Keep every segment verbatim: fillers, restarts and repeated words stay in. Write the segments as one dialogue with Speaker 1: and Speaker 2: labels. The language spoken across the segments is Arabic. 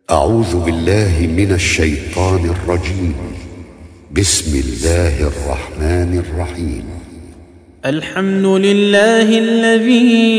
Speaker 1: أعوذ بالله من الشيطان الرجيم. بسم الله الرحمن الرحيم.
Speaker 2: الحمد لله الذي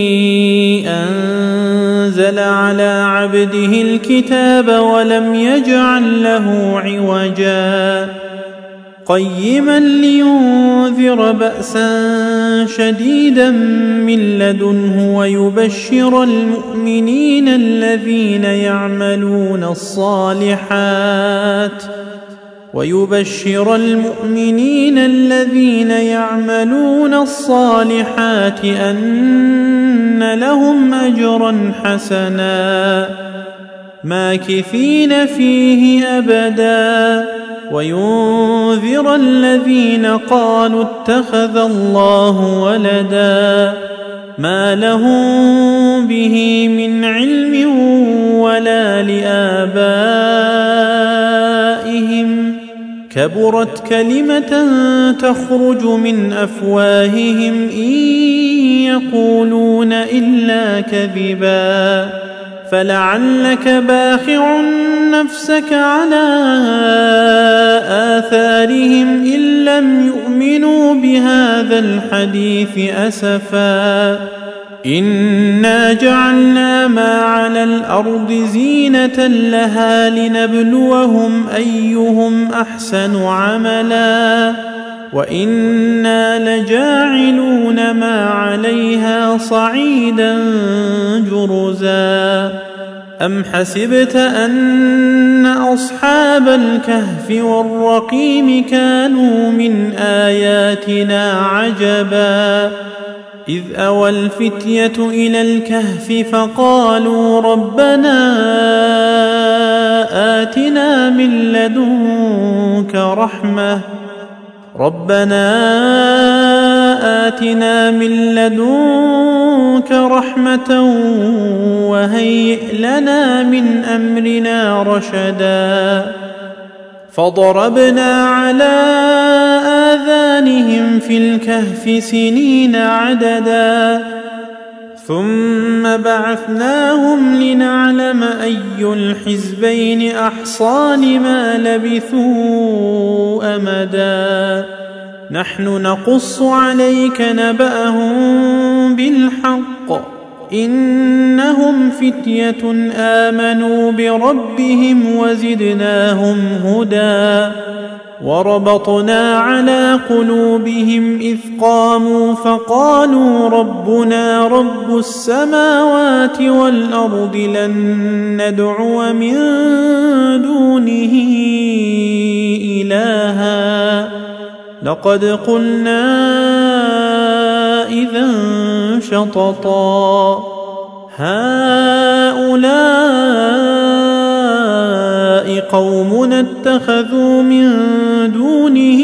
Speaker 2: أنزل على عبده الكتاب ولم يجعل له عوجا قيما لينذر بأسا شديدا من لدنه ويبشر المؤمنين الذين يعملون الصالحات ويبشر المؤمنين الذين يعملون الصالحات أن لهم أجرا حسنا ماكثين فيه أبدا وينذر الذين قالوا اتخذ الله ولدا ما لهم به من علم ولا لآبائهم كبرت كلمة تخرج من أفواههم إن يقولون إلا كذبا فلعلك باخع نفسك على آثارهم إن لم يؤمنوا بهذا الحديث أسفا إنا جعلنا ما على الأرض زينة لها لنبلوهم أيهم أحسن عملا وإنا لجاعلون ما عليها صعيدا جرزا أم حسبت أن أصحاب الكهف والرقيم كانوا من آياتنا عجبا إذ أوى الفتية إلى الكهف فقالوا ربنا آتنا من لدنك رحمة ربنا آتنا من لدنك رحمة وهيئ لنا من أمرنا رشدا فضربنا على آذانهم في الكهف سنين عددا ثم بعثناهم لنعلم أي الحزبين أحصى لما لبثوا أمدا نحن نقص عليك نبأهم بالحق إنهم فتية آمنوا بربهم وزدناهم هدى وربطنا على قلوبهم إذ قاموا فقالوا ربنا رب السماوات والأرض لن ندعو من دونه إلها لقد قلنا إذا شططا هؤلاء قومنا اتخذوا من دونه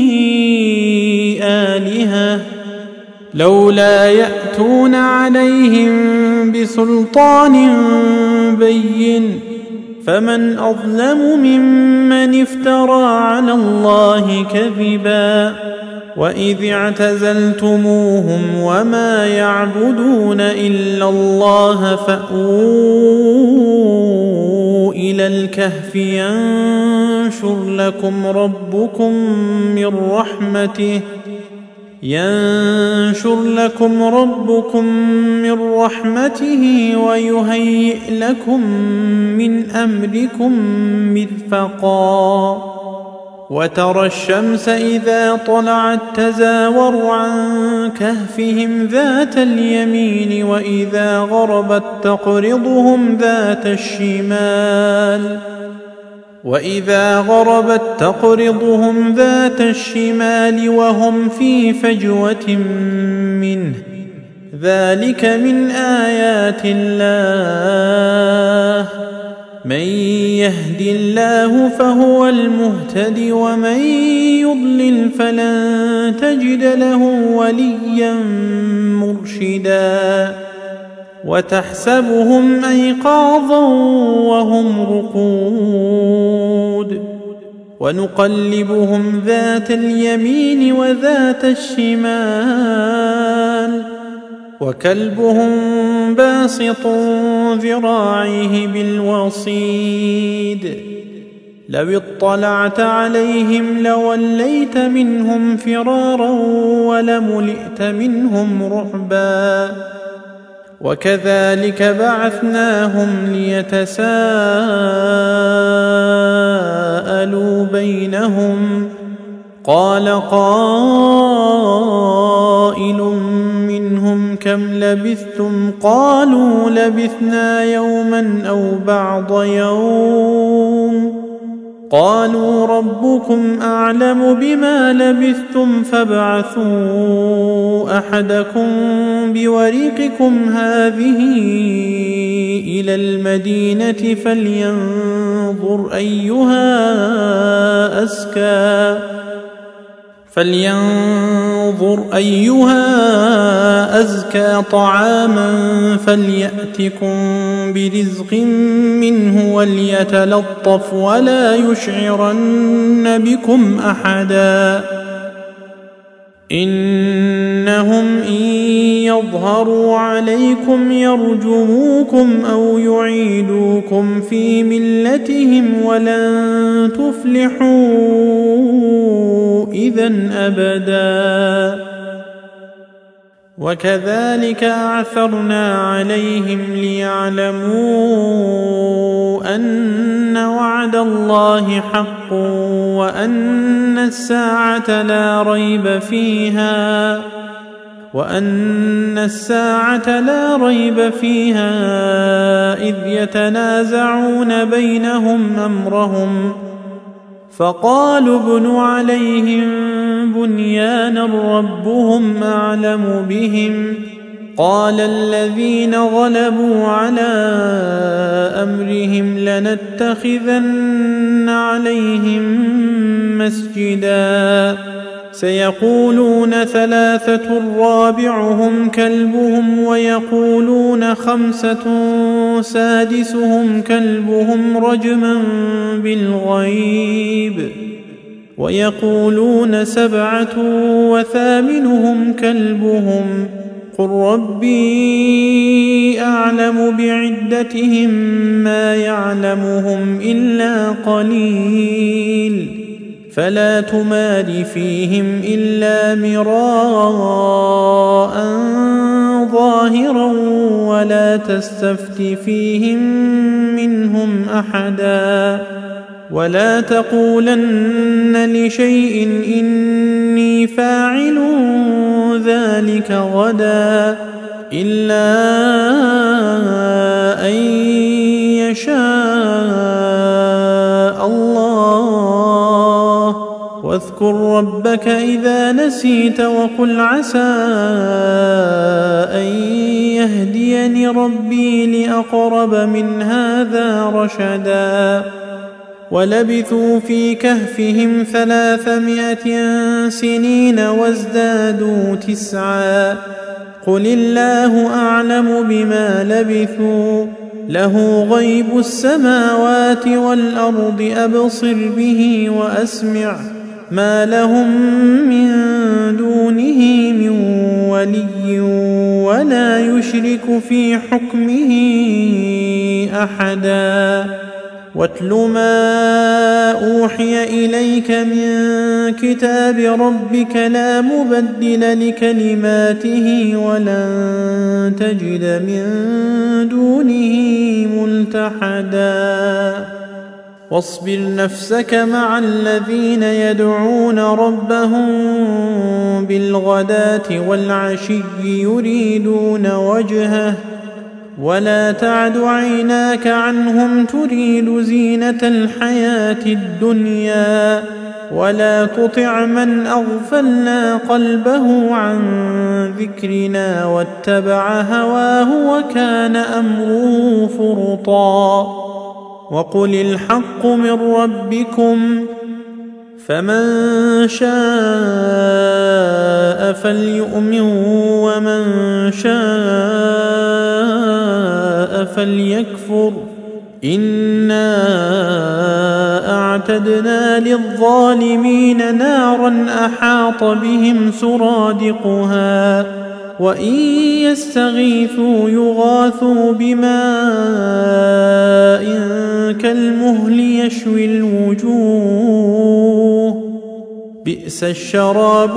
Speaker 2: آلهة لولا يأتون عليهم بسلطان بين فمن أظلم ممن افترى على الله كذبا وإذ اعتزلتموهم وما يعبدون إلا الله فأووا إلى الكهف ينشر لكم ربكم من رحمته ينشر لكم ربكم من رحمته ويهيئ لكم من أمركم مرفقا وترى الشمس إذا طلعت تزاور عن كهفهم ذات اليمين وإذا غربت تقرضهم ذات الشمال وإذا غربت تقرضهم ذات الشمال وهم في فجوة منه ذلك من آيات الله من يهد الله فهو المهتد ومن يضلل فلن تجد له وليا مرشدا وتحسبهم أيقاظا وهم رقود ونقلبهم ذات اليمين وذات الشمال وكلبهم باسط ذراعيه بالوصيد لو اطلعت عليهم لوليت منهم فرارا ولملئت منهم رعبا وكذلك بعثناهم ليتساءلوا بينهم قال قائل منهم كم لبثتم قالوا لبثنا يوما أو بعض يوم قالوا ربكم أعلم بما لبثتم فابعثوا أحدكم بورقكم هذه إلى المدينة فلينظر أيها أزكى فلينظر أيها أزكى طعاما فليأتكم برزق منه وليتلطف ولا يشعرن بكم أحدا إنهم إن يظهروا عليكم يرجموكم أو يعيدوكم في ملتهم ولن تفلحوا إذن أبدا وكذلك أعثرنا عليهم ليعلموا أن وعد الله حق وأن الساعة لا ريب فيها وأن الساعة لا ريب فيها إذ يتنازعون بينهم أمرهم فقالوا ابنوا عليهم بنيانا ربهم أعلم بهم قال الذين غلبوا على أمرهم لنتخذن عليهم مسجدا سيقولون ثلاثة رابعهم كلبهم ويقولون خمسة سادسهم كلبهم رجما بالغيب ويقولون سبعة وثامنهم كلبهم قل ربي أعلم بعدتهم ما يعلمهم إلا قليل فلا تمار فيهم إلا مراء ظاهرا ولا تستفت فيهم منهم أحدا ولا تقولن لشيء إني فاعل ذلك غدا إلا أن يشاء الله واذكر ربك إذا نسيت وقل عسى أن يهديني ربي لأقرب من هذا رشدا ولبثوا في كهفهم ثلاثمائة سنين وازدادوا تسعا قل الله أعلم بما لبثوا له غيب السماوات والأرض أبصر به وأسمع ما لهم من دونه من ولي ولا يشرك في حكمه أحدا واتل ما أوحي إليك من كتاب ربك لا مبدل لكلماته ولن تجد من دونه ملتحدا واصبر نفسك مع الذين يدعون ربهم بالغداة والعشي يريدون وجهه ولا تعد عيناك عنهم تريد زينة الحياة الدنيا ولا تطع من أغفلنا قلبه عن ذكرنا واتبع هواه وكان أمره فرطا وقل الحق من ربكم فمن شاء فليؤمن ومن شاء فليكفر إنا أعتدنا للظالمين نارا أحاط بهم سرادقها وإن يستغيثوا يغاثوا بماء كالمهل يشوي الوجوه بئس الشراب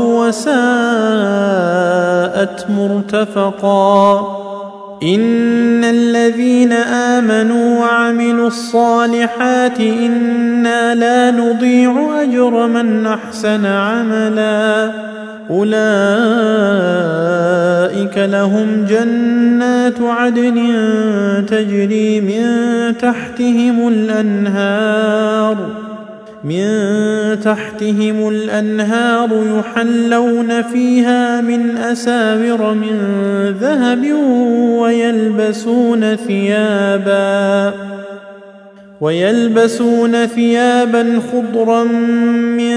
Speaker 2: وساءت مرتفقا إن الذين آمنوا وعملوا الصالحات إنا لا نضيع أجر من أحسن عملا أولئك لهم جنات عدن تجري من تحتهم الأنهار من تحتهم الأنهار يحلون فيها من أساور من ذهب ويلبسون ثيابا ويلبسون ثيابا خضرا من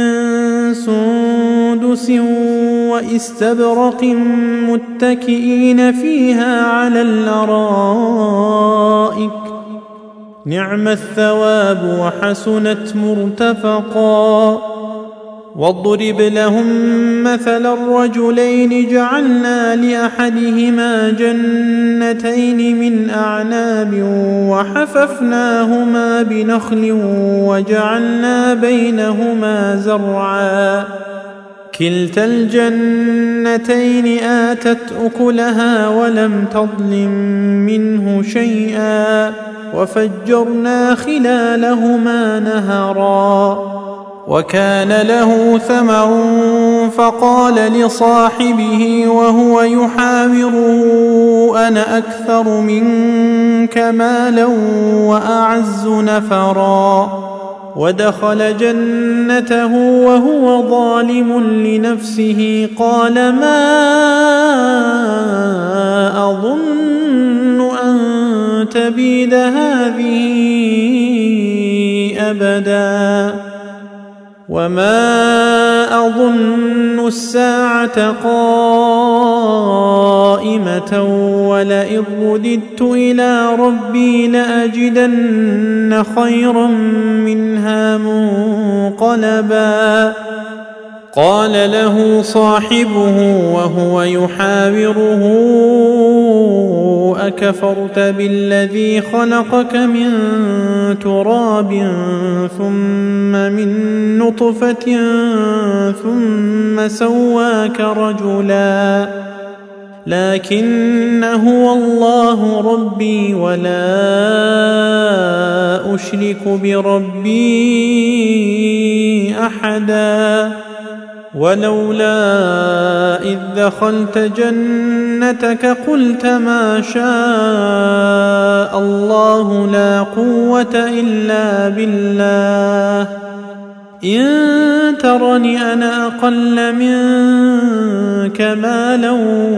Speaker 2: سندس واستبرق متكئين فيها على الأرائك نعم الثواب وحسنت مرتفقا واضرب لهم مثل الرجلين جعلنا لأحدهما جنتين من أعناب وحففناهما بنخل وجعلنا بينهما زرعا كلتا الجنتين آتت أكلها ولم تظلم منه شيئا وفجرنا خلالهما نهرا وكان له ثمر فقال لصاحبه وهو يحاوره أنا أكثر منك مالا وأعز نفرا ودخل جنته وهو ظالم لنفسه قال ما أظن أن تبيد هذه أبدا وما أظن الساعة قائمة ولئن رددت إلى ربي لأجدن خيرا منها منقلبا قال له صاحبه وهو يحاوره أكفرت بالذي خلقك من تراب ثم من نطفة ثم سواك رجلا لكن هو الله ربي ولا أشرك بربي أحدا ولولا إذ دخلت جنتك قلت ما شاء الله لا قوة إلا بالله إن ترني أنا أقل منك مالا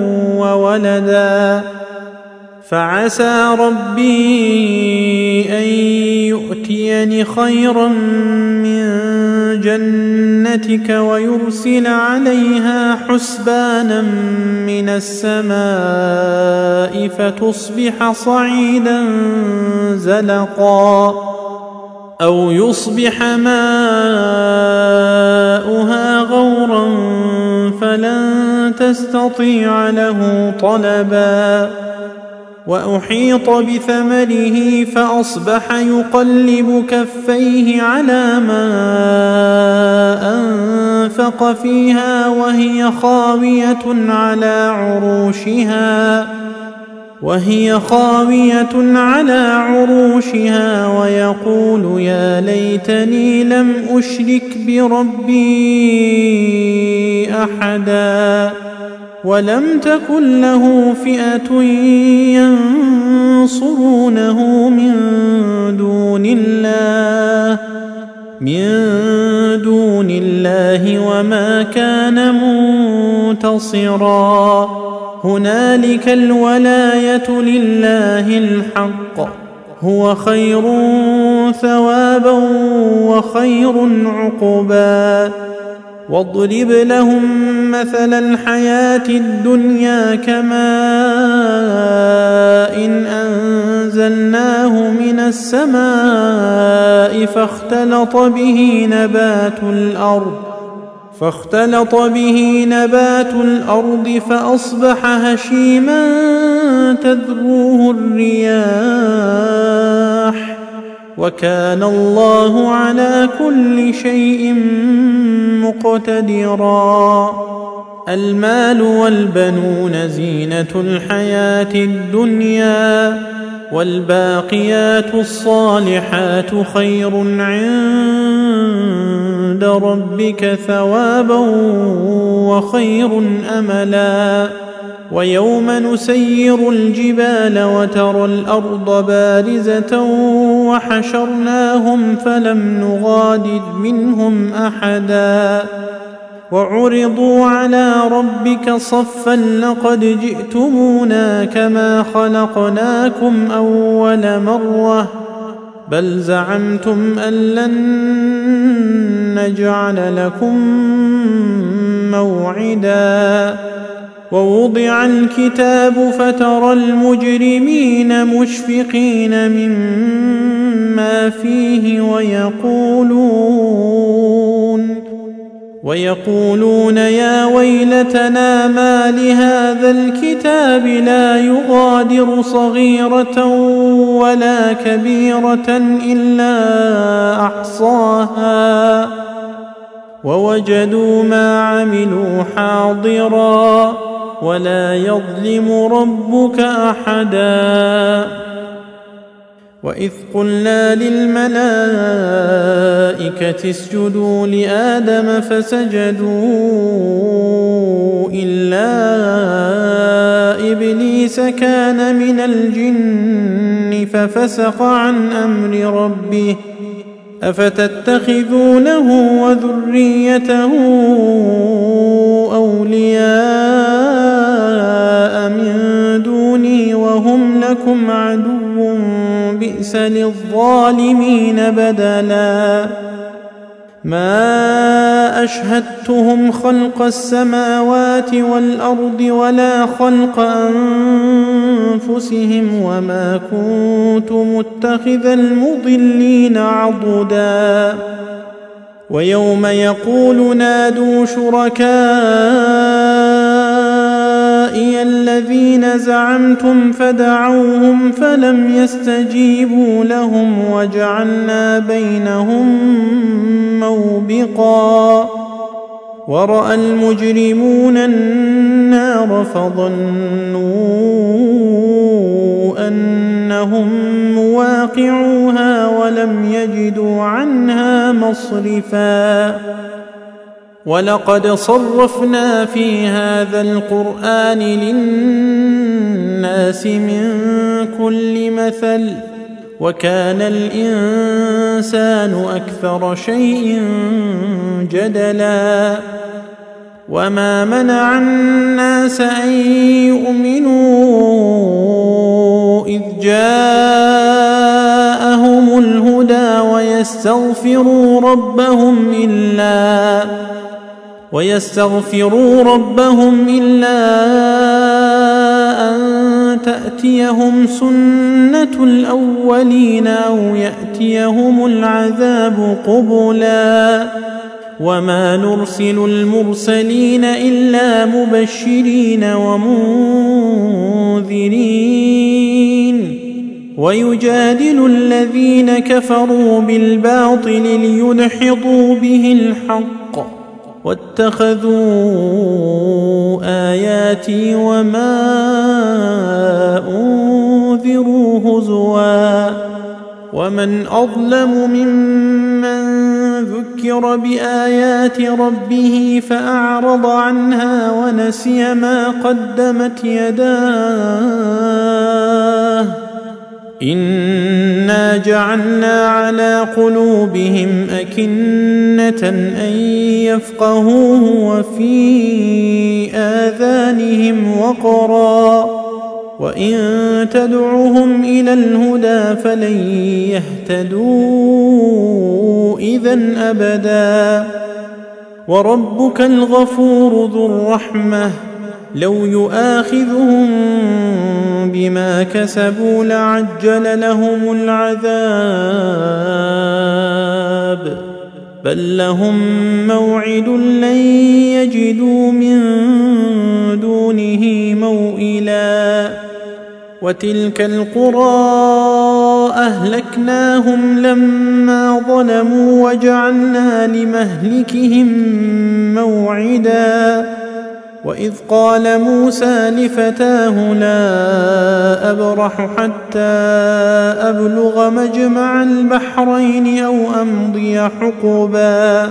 Speaker 2: وولدا فعسى ربي أن يؤتيني خيرا من جنتك ويرسل عليها حسبانا من السماء فتصبح صعيدا زلقا أو يصبح ماؤها غورا فلن تستطيع له طلبا وأحيط بثمره فأصبح يقلب كفيه على ما أنفق فيها وهي خاوية على عروشها وهي خاوية على عروشها ويقول يا ليتني لم أشرك بربي أحدا ولم تكن له فئة ينصرونه من دون الله من دون الله وما كان منتصرا هنالك الولاية لله الحق هو خير ثوابا وخير عقبا واضرب لهم مثل الحياة الدنيا كماء إن أنزلناه من السماء فاختلط به نبات الأرض فاختلط به نبات الأرض فأصبح هشيما تذروه الرياح وكان الله على كل شيء مقتدرا. المال والبنون زينة الحياة الدنيا والباقيات الصالحات خير عند ربك ثوابا وخير أملا. ويوم نسير الجبال وترى الأرض بارزة وحشرناهم فلم نغادر منهم أحدا وعرضوا على ربك صفا لقد جئتمونا كما خلقناكم أول مرة بل زعمتم أن لن نجعل لكم موعدا. ووضع الكتاب فترى المجرمين مشفقين مما فيه ويقولون ويقولون يا ويلتنا ما لهذا الكتاب لا يغادر صغيرة ولا كبيرة إلا أحصاها ووجدوا ما عملوا حاضرا ولا يظلم ربك أحدا. وإذ قلنا للملائكة اسجدوا لآدم فسجدوا إلا إبليس كان من الجن ففسق عن أمر ربه أفتتخذونه وذريته أولياء من دوني وهم لكم عدو بئس للظالمين بدلا. ما أشهدتهم خلق السماوات والأرض ولا خلق أنفسهم وما كنت متخذ المضلين عضدا. ويوم يقول نادوا شركائي الذين زعمتم فدعوهم فلم يستجيبوا لهم وجعلنا بينهم موبقا. ورأى المجرمون النار فظنوا أنهم مواقعوها ولم يجدوا عنها مصرفا. ولقد صرفنا في هذا القرآن للناس من كل مثل وكان الإنسان أكثر شيء جدلا. وما منع الناس أن يؤمنوا إذ جاءهم الهدى ويستغفروا ربهم إلا ويستغفروا ربهم إلا أن تأتيهم سنة الأولين أو يأتيهم العذاب قبلا. وما نرسل المرسلين إلا مبشرين ومنذرين ويجادل الذين كفروا بالباطل ليدحضوا به الحق واتخذوا آياتي وما أنذروا هزوا. ومن أظلم ممن ذكر بآيات ربه فأعرض عنها ونسي ما قدمت يداه إنا جعلنا على قلوبهم أكنة أن يفقهوه وفي آذانهم وقرا وإن تدعوهم إلى الهدى فلن يهتدوا إذن أبدا. وربك الغفور ذو الرحمة لو يؤاخذهم بما كسبوا لعجل لهم العذاب بل لهم موعد لن يجدوا من دونه موئلا وتلك القرى أهلكناهم لما ظلموا وجعلنا لمهلكهم موعدا وإذ قال موسى لفتاه لا أبرح حتى أبلغ مجمع البحرين أو أمضي حقبا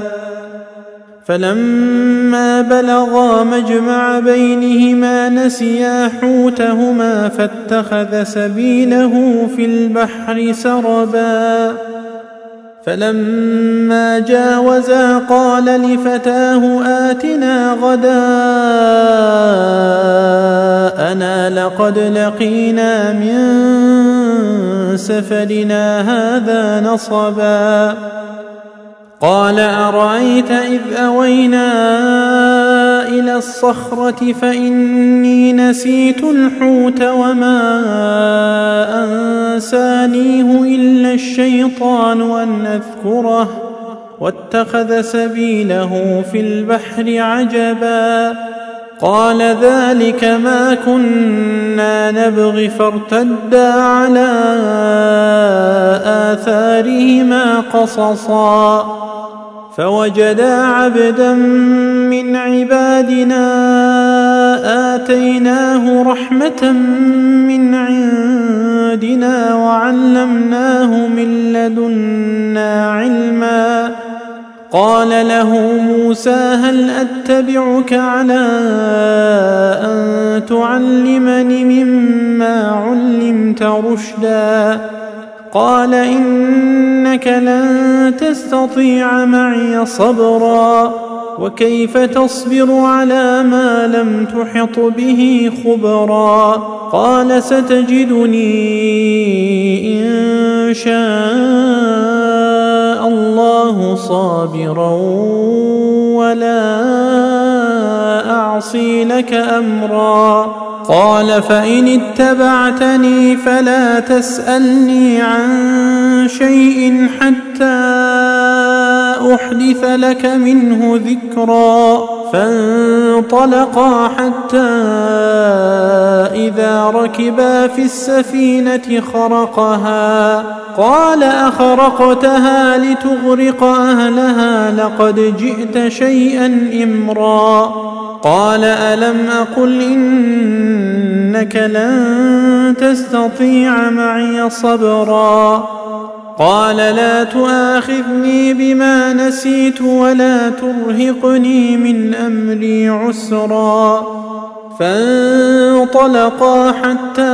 Speaker 2: فلما بلغا مجمع بينهما نسيا حوتهما فاتخذ سبيله في البحر سربا فلما جاوزا قال لفتاه آتنا غداءنا لقد لقينا من سفرنا هذا نصبا قال أرأيت إذ أوينا إلى الصخرة فإني نسيت الحوت وما أنسانيه إلا الشيطان أن أذكره واتخذ سبيله في البحر عجبا قال ذلك ما كنا نبغي فارتدا على آثارهما قصصا فوجدا عبدا من عبادنا آتيناه رحمة من عندنا وعلمناه من لدنا علما قال له موسى هل أتبعك على أن تعلمني مما علمت رشدا قال إنك لن تستطيع معي صبرا وكيف تصبر على ما لم تحط به خبرا قال ستجدني إن شاء الله صابرا ولا أعصي لك أمرا قال فإن اتبعتني فلا تسألني عن شيء حتى أحدث لك منه ذكرا فانطلقا حتى إذا ركبا في السفينة خرقها قال أخرقتها لتغرق أهلها لقد جئت شيئا إمرا قال ألم أقل إنك لن تستطيع معي صبرا قال لا تؤاخذني بما نسيت ولا ترهقني من أمري عسرا فانطلقا حتى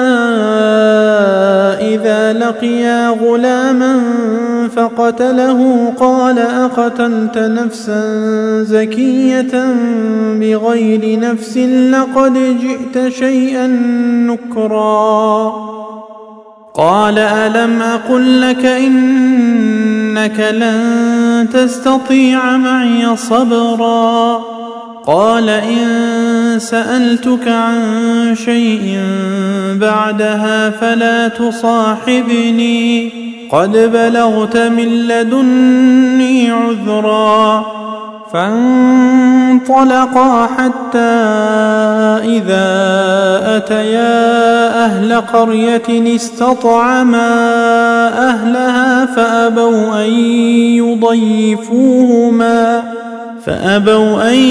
Speaker 2: إذا لقيا غلاما فقتله قال أقتلت نفسا زكية بغير نفس لقد جئت شيئا نكرا قال ألم أقل لك إنك لن تستطيع معي صبرا قال إن سألتك عن شيء بعدها فلا تصاحبني قد بلغت من لدني عذرا فانطلقا حتى إذا أتيا أهل قرية استطعما أهلها فأبوا أن يضيفوهما فأبوا أن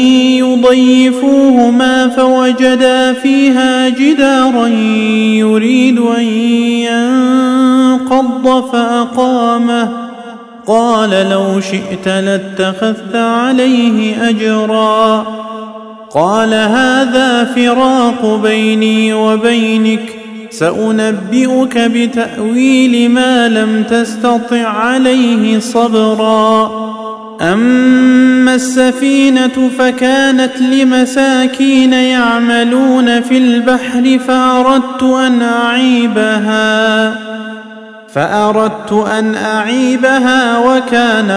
Speaker 2: يضيفوهما فوجدا فيها جدارا يريد أن ينقض فأقامه قال لو شئت لاتخذت عليه أجرا قال هذا فراق بيني وبينك سأنبئك بتأويل ما لم تستطع عليه صبرا أما السفينة فكانت لمساكين يعملون في البحر فأردت أن أعيبها فأردت أن أعيبها وكان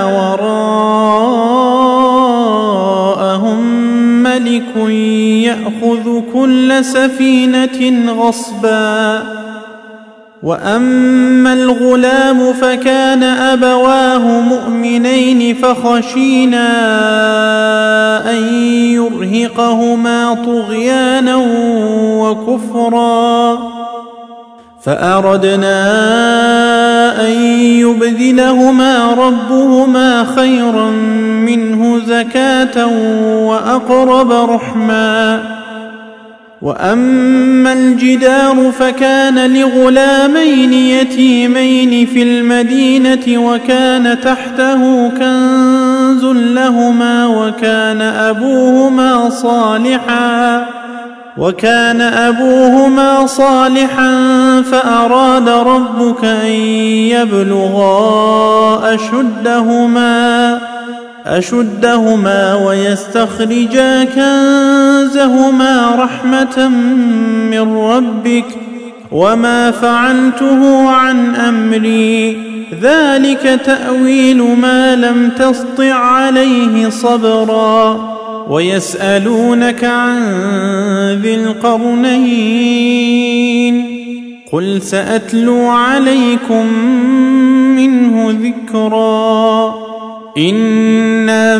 Speaker 2: وراءهم ملك يأخذ كل سفينة غصبا وأما الغلام فكان أبواه مؤمنين فخشينا أن يرهقهما طغيانا وكفرا فأردنا أن يبدلهما ربهما خيرا منه زكاة وأقرب رحما. وأما الجدار فكان لغلامين يتيمين في المدينة وكان تحته كنز لهما وكان أبوهما صالحا وكان أبوهما صالحا فأراد ربك أن يبلغا أشدهما أشدهما ويستخرجا كنزهما رحمة من ربك وما فعلته عن أمري ذلك تأويل ما لم تسطع عليه صبرا. ويسألونك عن ذي القرنين قل سأتلو عليكم منه ذكرا. إنا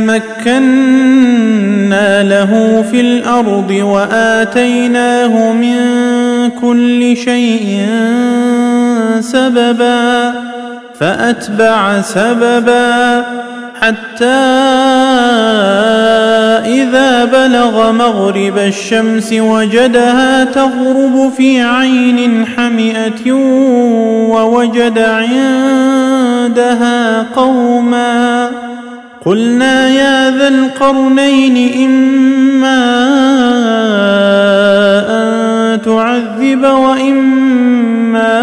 Speaker 2: مكنا له في الأرض وآتيناه من كل شيء سببا فأتبع سببا حتى إذا بلغ مغرب الشمس وجدها تغرب في عين حمئة ووجد عندها قوما قلنا يا ذا القرنين إما أن تعذب وإما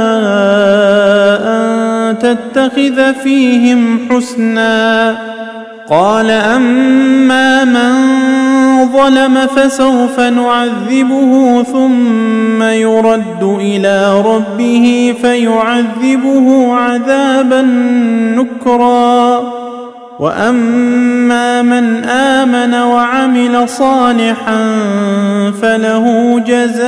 Speaker 2: أن تتخذ فيهم حسنا. قال أما من ظلم فسوف نعذبه ثم يرد إلى ربه فيعذبه عذابا نكرا. وأما من آمن وعمل صالحا فله جزاء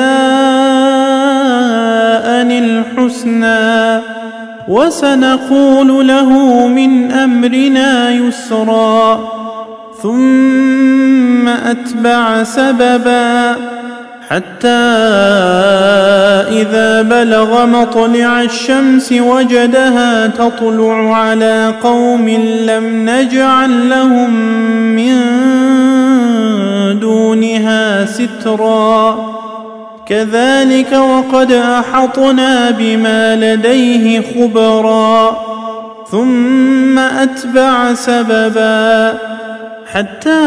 Speaker 2: الحسنى وسنقول له من أمرنا يسرا. ثم أتبع سببا حتى إذا بلغ مطلع الشمس وجدها تطلع على قوم لم نجعل لهم من دونها سترا. كذلك وقد أحطنا بما لديه خبرا. ثم أتبع سببا حتى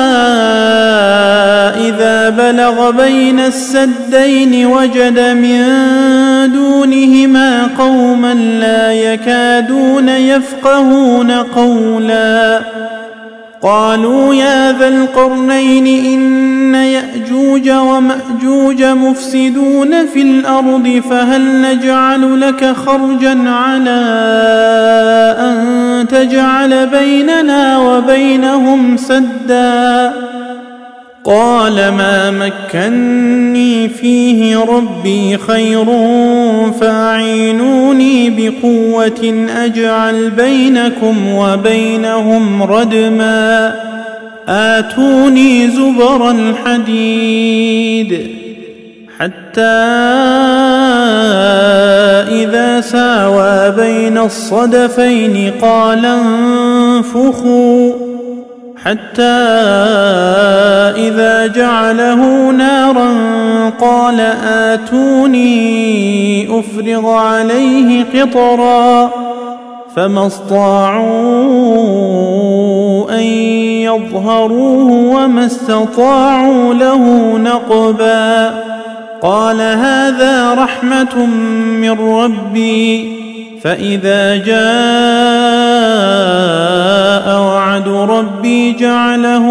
Speaker 2: إذا بلغ بين السدين وجد من دونهما قوما لا يكادون يفقهون قولا. قالوا يا ذا القرنين إن يأجوج ومأجوج مفسدون في الأرض فهل نجعل لك خرجا على أن تجعل بيننا وبينهم سدا. قال ما مكني فيه ربي خير فأعينوني بقوة أجعل بينكم وبينهم ردما. آتوني زبر الحديد حتى إذا ساوى بين الصدفين قال انفخوا حتى إذا جعله نارا قال آتوني أفرغ عليه قطرا. فما استطاعوا أن يظهروه وما استطاعوا له نقبا. قال هذا رحمة من ربي فإذا جاء وعد ربي جعله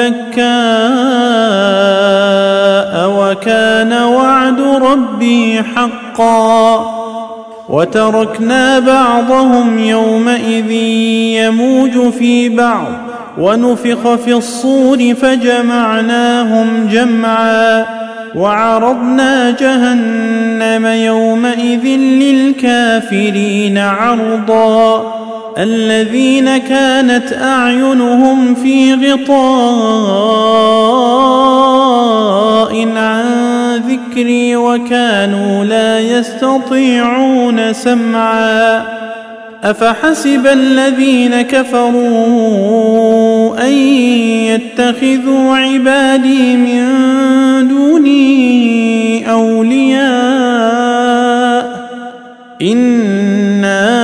Speaker 2: دكاء وكان وعد ربي حقا. وتركنا بعضهم يومئذ يموج في بعض ونفخ في الصور فجمعناهم جمعا. وعرضنا جهنم يومئذ للكافرين عرضا الذين كانت أعينهم في غطاء عن ذكري وكانوا لا يستطيعون سمعا أفحسب الذين كفروا أن يتخذوا عبادي من دوني أولياء إنا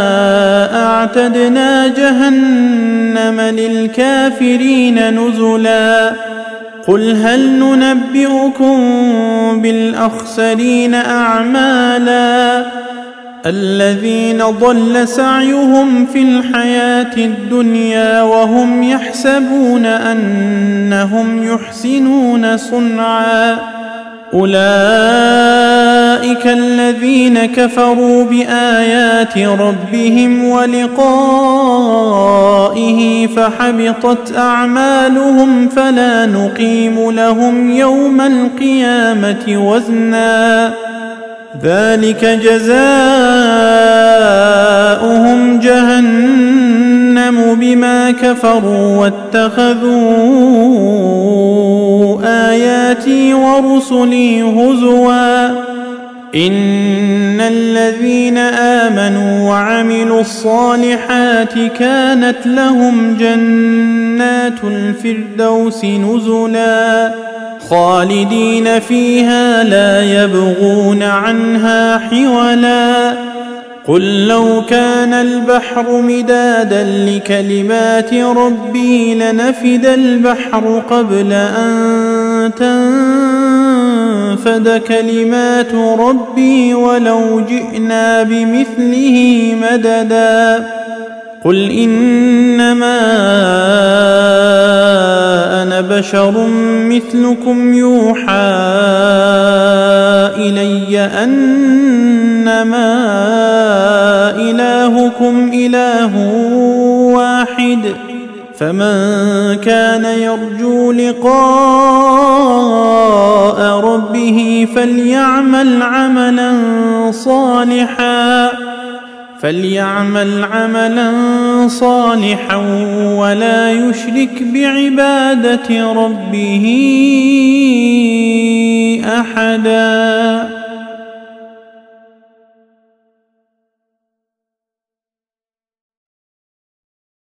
Speaker 2: أعتدنا جهنم للكافرين نزلا قل هل ننبئكم بالأخسرين أعمالا الذين ضل سعيهم في الحياة الدنيا وهم يحسبون أنهم يحسنون صنعا أولئك الذين كفروا بآيات ربهم ولقائه فحبطت أعمالهم فلا نقيم لهم يوم القيامة وزنا ذلك جزاؤهم جهنم بما كفروا واتخذوا آياتي ورسلي هزوا إن الذين آمنوا وعملوا الصالحات كانت لهم جنات الفردوس نزلا خالدين فيها لا يبغون عنها حولا قل لو كان البحر مدادا لكلمات ربي لنفد البحر قبل أن تنفد كلمات ربي ولو جئنا بمثله مددا قل إنما أنا بشر مثلكم يوحى إلي أنما إلهكم إله واحد فمن كان يرجو لقاء ربه فليعمل عملا صالحا فليعمل عملا صالحا ولا يشرك بعبادة ربه أحدا.